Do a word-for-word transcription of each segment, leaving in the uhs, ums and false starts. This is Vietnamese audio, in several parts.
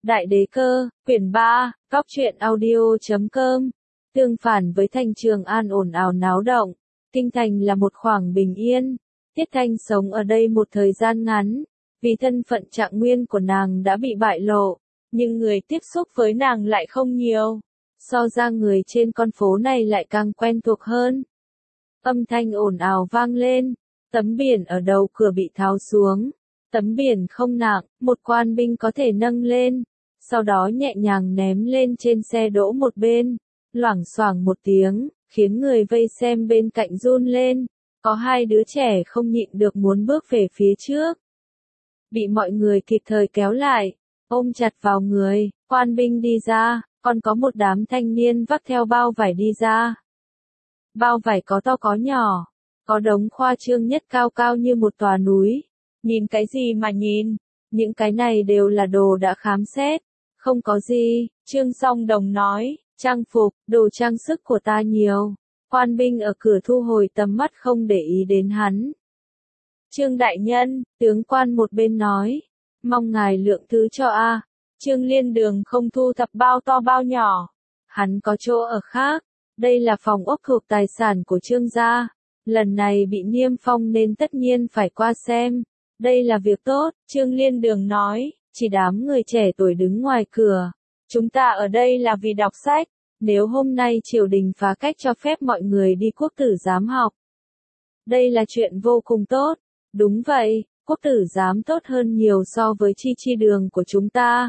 Đại đế cơ, quyển ba, góc truyện audio chấm com. Tương phản với thành Trường An ồn ào náo động, kinh thành là một khoảng bình yên. Tiết Thanh sống ở đây một thời gian ngắn, vì thân phận trạng nguyên của nàng đã bị bại lộ, nhưng người tiếp xúc với nàng lại không nhiều. So ra người trên con phố này lại càng quen thuộc hơn. Âm thanh ồn ào vang lên, tấm biển ở đầu cửa bị tháo xuống. Tấm biển không nặng, một quan binh có thể nâng lên, sau đó nhẹ nhàng ném lên trên xe đỗ một bên, loảng xoảng một tiếng, khiến người vây xem bên cạnh run lên. Có hai đứa trẻ không nhịn được muốn bước về phía trước, bị mọi người kịp thời kéo lại, ôm chặt vào người. Quan binh đi ra, còn có một đám thanh niên vác theo bao vải đi ra. Bao vải có to có nhỏ, có đống khoa trương nhất cao cao như một tòa núi. Nhìn cái gì mà nhìn, những cái này đều là đồ đã khám xét. Không có gì, Trương Song Đồng nói, trang phục, đồ trang sức của ta nhiều. Quan binh ở cửa thu hồi tầm mắt không để ý đến hắn. Trương đại nhân, tướng quan một bên nói, mong ngài lượng thứ cho a. Trương Liên Đường không thu thập bao to bao nhỏ. Hắn có chỗ ở khác, đây là phòng ốc thuộc tài sản của Trương gia. Lần này bị niêm phong nên tất nhiên phải qua xem. Đây là việc tốt, Trương Liên Đường nói, chỉ đám người trẻ tuổi đứng ngoài cửa. Chúng ta ở đây là vì đọc sách, nếu hôm nay triều đình phá cách cho phép mọi người đi quốc tử giám học. Đây là chuyện vô cùng tốt, đúng vậy, quốc tử giám tốt hơn nhiều so với chi chi đường của chúng ta.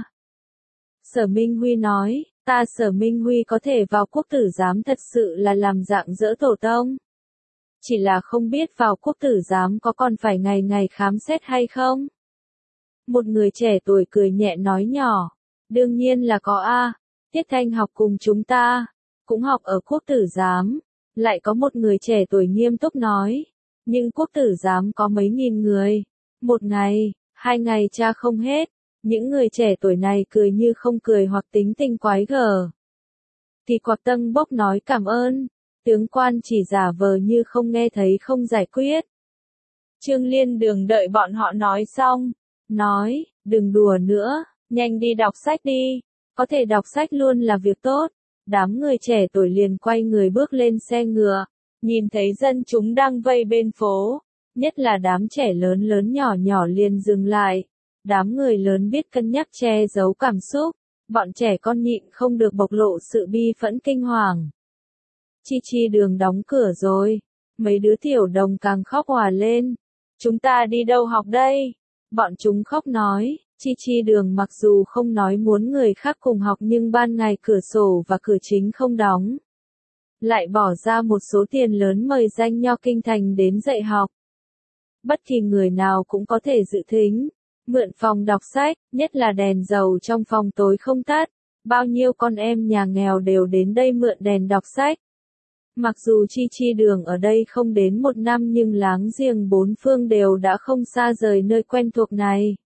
Sở Minh Huy nói, ta Sở Minh Huy có thể vào quốc tử giám thật sự là làm dạng dỡ tổ tông. Chỉ là không biết vào quốc tử giám có còn phải ngày ngày khám xét hay không? Một người trẻ tuổi cười nhẹ nói nhỏ, đương nhiên là có a. Tiết Thanh học cùng chúng ta, cũng học ở quốc tử giám. Lại có một người trẻ tuổi nghiêm túc nói, nhưng quốc tử giám có mấy nghìn người, một ngày, hai ngày tra không hết. Những người trẻ tuổi này cười như không cười hoặc tính tình quái gở. Thì Quạc Tân Bốc nói cảm ơn. Tướng quan chỉ giả vờ như không nghe thấy không giải quyết. Trương Liên Đường đợi bọn họ nói xong, nói, đừng đùa nữa, nhanh đi đọc sách đi, có thể đọc sách luôn là việc tốt. Đám người trẻ tuổi liền quay người bước lên xe ngựa, nhìn thấy dân chúng đang vây bên phố, nhất là đám trẻ lớn lớn nhỏ nhỏ liền dừng lại. Đám người lớn biết cân nhắc che giấu cảm xúc, bọn trẻ con nhịn không được bộc lộ sự bi phẫn kinh hoàng. Chi chi đường đóng cửa rồi. Mấy đứa tiểu đồng càng khóc òa lên. Chúng ta đi đâu học đây? Bọn chúng khóc nói, chi chi đường mặc dù không nói muốn người khác cùng học nhưng ban ngày cửa sổ và cửa chính không đóng. Lại bỏ ra một số tiền lớn mời danh nho kinh thành đến dạy học. Bất kỳ người nào cũng có thể dự thính, mượn phòng đọc sách, nhất là đèn dầu trong phòng tối không tắt. Bao nhiêu con em nhà nghèo đều đến đây mượn đèn đọc sách. Mặc dù chi chi đường ở đây không đến một năm nhưng láng giềng bốn phương đều đã không xa rời nơi quen thuộc này.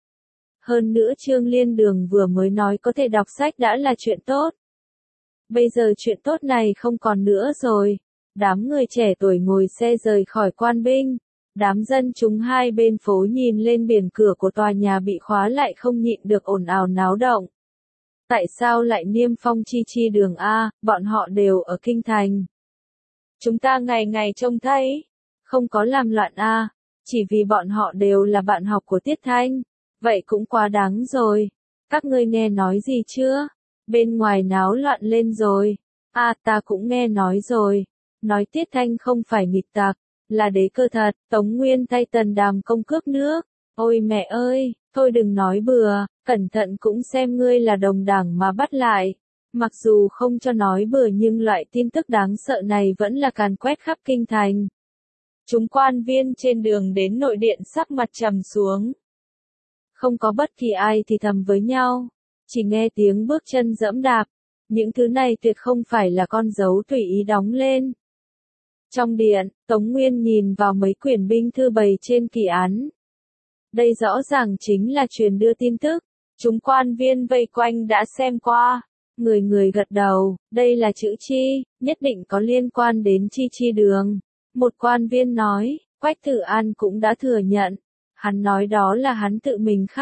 Hơn nữa Trương Liên Đường vừa mới nói có thể đọc sách đã là chuyện tốt. Bây giờ chuyện tốt này không còn nữa rồi. Đám người trẻ tuổi ngồi xe rời khỏi quan binh. Đám dân chúng hai bên phố nhìn lên biển cửa của tòa nhà bị khóa lại không nhịn được ồn ào náo động. Tại sao lại niêm phong chi chi đường a? Bọn họ đều ở kinh thành. Chúng ta ngày ngày trông thấy, không có làm loạn a, chỉ vì bọn họ đều là bạn học của Tiết Thanh, vậy cũng quá đáng rồi. Các ngươi nghe nói gì chưa? Bên ngoài náo loạn lên rồi. A à, ta cũng nghe nói rồi. Nói Tiết Thanh không phải nghịch tặc, là đế cơ thật. Tống Nguyên thay Tần Đàm công cướp nước. Ôi mẹ ơi, thôi đừng nói bừa, cẩn thận cũng xem ngươi là đồng đảng mà bắt lại. Mặc dù không cho nói bừa nhưng loại tin tức đáng sợ này vẫn là càn quét khắp kinh thành. Chúng quan viên trên đường đến nội điện sắc mặt trầm xuống. Không có bất kỳ ai thì thầm với nhau, chỉ nghe tiếng bước chân dẫm đạp. Những thứ này tuyệt không phải là con dấu tùy ý đóng lên. Trong điện, Tống Nguyên nhìn vào mấy quyển binh thư bày trên kỳ án. Đây rõ ràng chính là truyền đưa tin tức. Chúng quan viên vây quanh đã xem qua. Người người gật đầu, đây là chữ chi, nhất định có liên quan đến chi chi đường. Một quan viên nói, Quách Tử An cũng đã thừa nhận. Hắn nói đó là hắn tự mình khắc,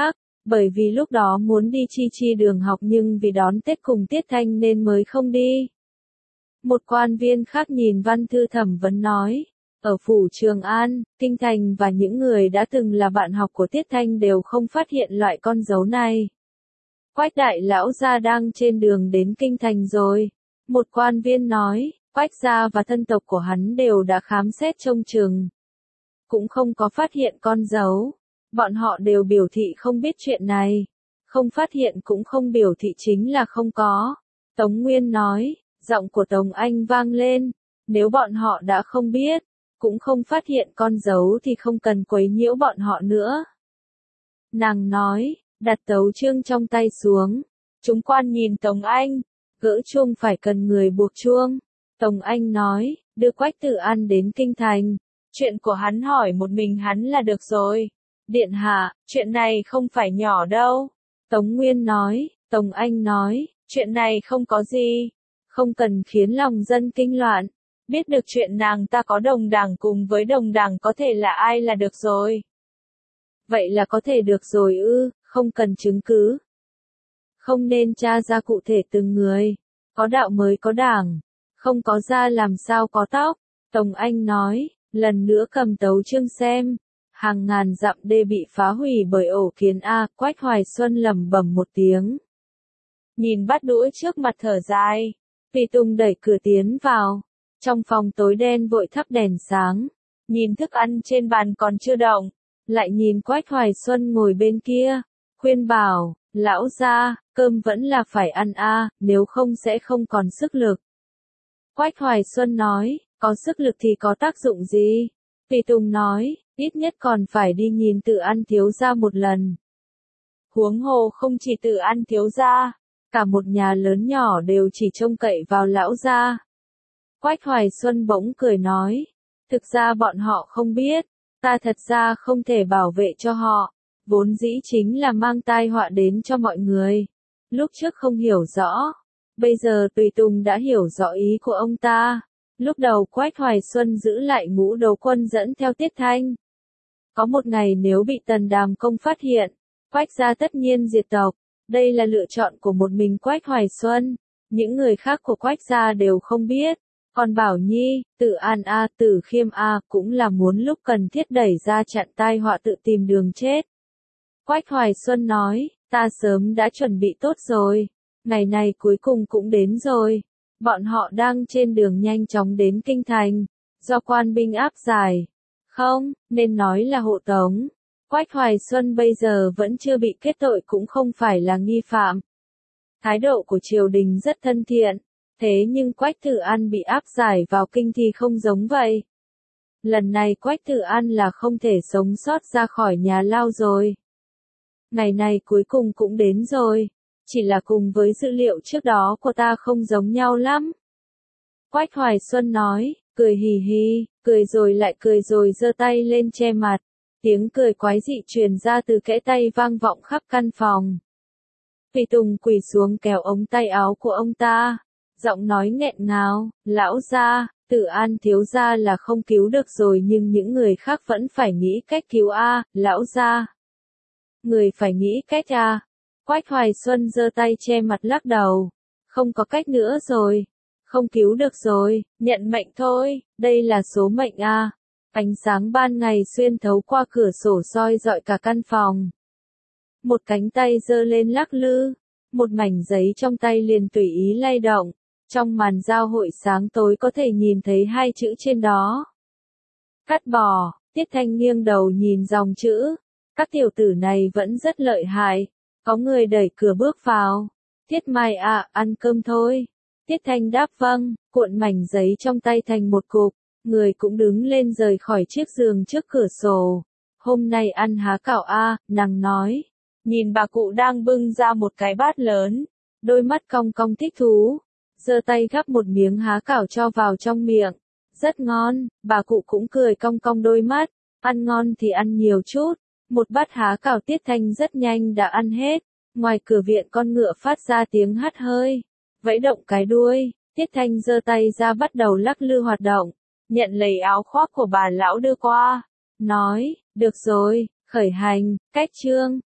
Bởi vì lúc đó muốn đi Chi Chi đường học nhưng vì đón Tết cùng Tiết Thanh nên mới không đi. Một quan viên khác nhìn văn thư thẩm vấn nói, ở phủ Trường An, Kinh Thành và những người đã từng là bạn học của Tiết Thanh đều không phát hiện loại con dấu này. Quách đại lão gia đang trên đường đến Kinh Thành rồi. Một quan viên nói, Quách gia và thân tộc của hắn đều đã khám xét trông chừng. Cũng không có phát hiện con dấu. Bọn họ đều biểu thị không biết chuyện này. Không phát hiện cũng không biểu thị chính là không có. Tống Nguyên nói, giọng của Tống Anh vang lên. Nếu bọn họ đã không biết, cũng không phát hiện con dấu thì không cần quấy nhiễu bọn họ nữa. Nàng nói, đặt tấu chương trong tay xuống. Chúng quan nhìn Tống Anh, gỡ chuông phải cần người buộc chuông. Tống Anh nói, đưa Quách Tử An đến Kinh Thành. Chuyện của hắn hỏi một mình hắn là được rồi. Điện hạ, chuyện này không phải nhỏ đâu. Tống Nguyên nói, Tống Anh nói, chuyện này không có gì. Không cần khiến lòng dân kinh loạn. Biết được chuyện nàng ta có đồng đảng cùng với đồng đảng có thể là ai là được rồi. Vậy là có thể được rồi ư, không cần chứng cứ. Không nên tra ra cụ thể từng người. Có đạo mới có đảng. Không có da làm sao có tóc. Tống Anh nói, lần nữa cầm tấu chương xem. Hàng ngàn dặm đê bị phá hủy bởi ổ kiến A, Quách Hoài Xuân lẩm bẩm một tiếng. Nhìn bắt đũa trước mặt thở dài. Tùy Tùng đẩy cửa tiến vào. Trong phòng tối đen vội thắp đèn sáng. Nhìn thức ăn trên bàn còn chưa động. Lại nhìn Quách Hoài Xuân ngồi bên kia. Khuyên bảo, lão gia, cơm vẫn là phải ăn a, nếu không sẽ không còn sức lực. Quách Hoài Xuân nói, có sức lực thì có tác dụng gì? Tùy Tùng nói, ít nhất còn phải đi nhìn Tự An thiếu gia một lần. Huống hồ không chỉ Tự An thiếu gia, cả một nhà lớn nhỏ đều chỉ trông cậy vào lão gia. Quách Hoài Xuân bỗng cười nói, thực ra bọn họ không biết, ta thật ra không thể bảo vệ cho họ, vốn dĩ chính là mang tai họa đến cho mọi người. Lúc trước không hiểu rõ, bây giờ Tùy Tùng đã hiểu rõ ý của ông ta. Lúc đầu Quách Hoài Xuân giữ lại ngũ đấu quân dẫn theo Tiết Thanh. Có một ngày nếu bị Tần Đàm Công phát hiện, Quách gia tất nhiên diệt tộc. Đây là lựa chọn của một mình Quách Hoài Xuân. Những người khác của Quách gia đều không biết. Còn Bảo Nhi, Tự An A, Tử Khiêm A cũng là muốn lúc cần thiết đẩy ra chặn tai họa tự tìm đường chết. Quách Hoài Xuân nói, ta sớm đã chuẩn bị tốt rồi. Ngày này cuối cùng cũng đến rồi. Bọn họ đang trên đường nhanh chóng đến Kinh Thành. Do quan binh áp giải. Không, nên nói là hộ tống. Quách Hoài Xuân bây giờ vẫn chưa bị kết tội cũng không phải là nghi phạm. Thái độ của triều đình rất thân thiện. Thế nhưng Quách Tử An bị áp giải vào kinh thì không giống vậy. Lần này Quách Tử An là không thể sống sót ra khỏi nhà lao rồi. Ngày này cuối cùng cũng đến rồi. Chỉ là cùng với dữ liệu trước đó của ta không giống nhau lắm. Quách Hoài Xuân nói, cười hì hì, cười rồi lại cười rồi giơ tay lên che mặt. Tiếng cười quái dị truyền ra từ kẽ tay vang vọng khắp căn phòng. Tùy Tùng quỳ xuống kéo ống tay áo của ông ta. Giọng nói nghẹn ngào, lão gia, Tự An thiếu gia là không cứu được rồi nhưng những người khác vẫn phải nghĩ cách cứu a, lão gia. Người phải nghĩ cách a. Quách Hoài Xuân giơ tay che mặt lắc đầu. Không có cách nữa rồi. Không cứu được rồi, nhận mệnh thôi, đây là số mệnh a. Ánh sáng ban ngày xuyên thấu qua cửa sổ soi rọi cả căn phòng. Một cánh tay giơ lên lắc lư, một mảnh giấy trong tay liền tùy ý lay động. Trong màn giao hội sáng tối có thể nhìn thấy hai chữ trên đó. Cắt bỏ, Tiết Thanh nghiêng đầu nhìn dòng chữ. Các tiểu tử này vẫn rất lợi hại. Có người đẩy cửa bước vào. Tiết Mai à, ăn cơm thôi. Tiết Thanh đáp vâng, cuộn mảnh giấy trong tay thành một cục. Người cũng đứng lên rời khỏi chiếc giường trước cửa sổ. Hôm nay ăn há cảo a, nàng nói. Nhìn bà cụ đang bưng ra một cái bát lớn. Đôi mắt cong cong thích thú. Giơ tay gắp một miếng há cảo cho vào trong miệng. Rất ngon, bà cụ cũng cười cong cong đôi mắt. Ăn ngon thì ăn nhiều chút. Một bát há cảo Tiết Thanh rất nhanh đã ăn hết. Ngoài cửa viện con ngựa phát ra tiếng hắt hơi. Vẫy động cái đuôi. Tiết Thanh giơ tay ra bắt đầu lắc lư hoạt động. Nhận lấy áo khoác của bà lão đưa qua. Nói, được rồi, khởi hành, cách chương.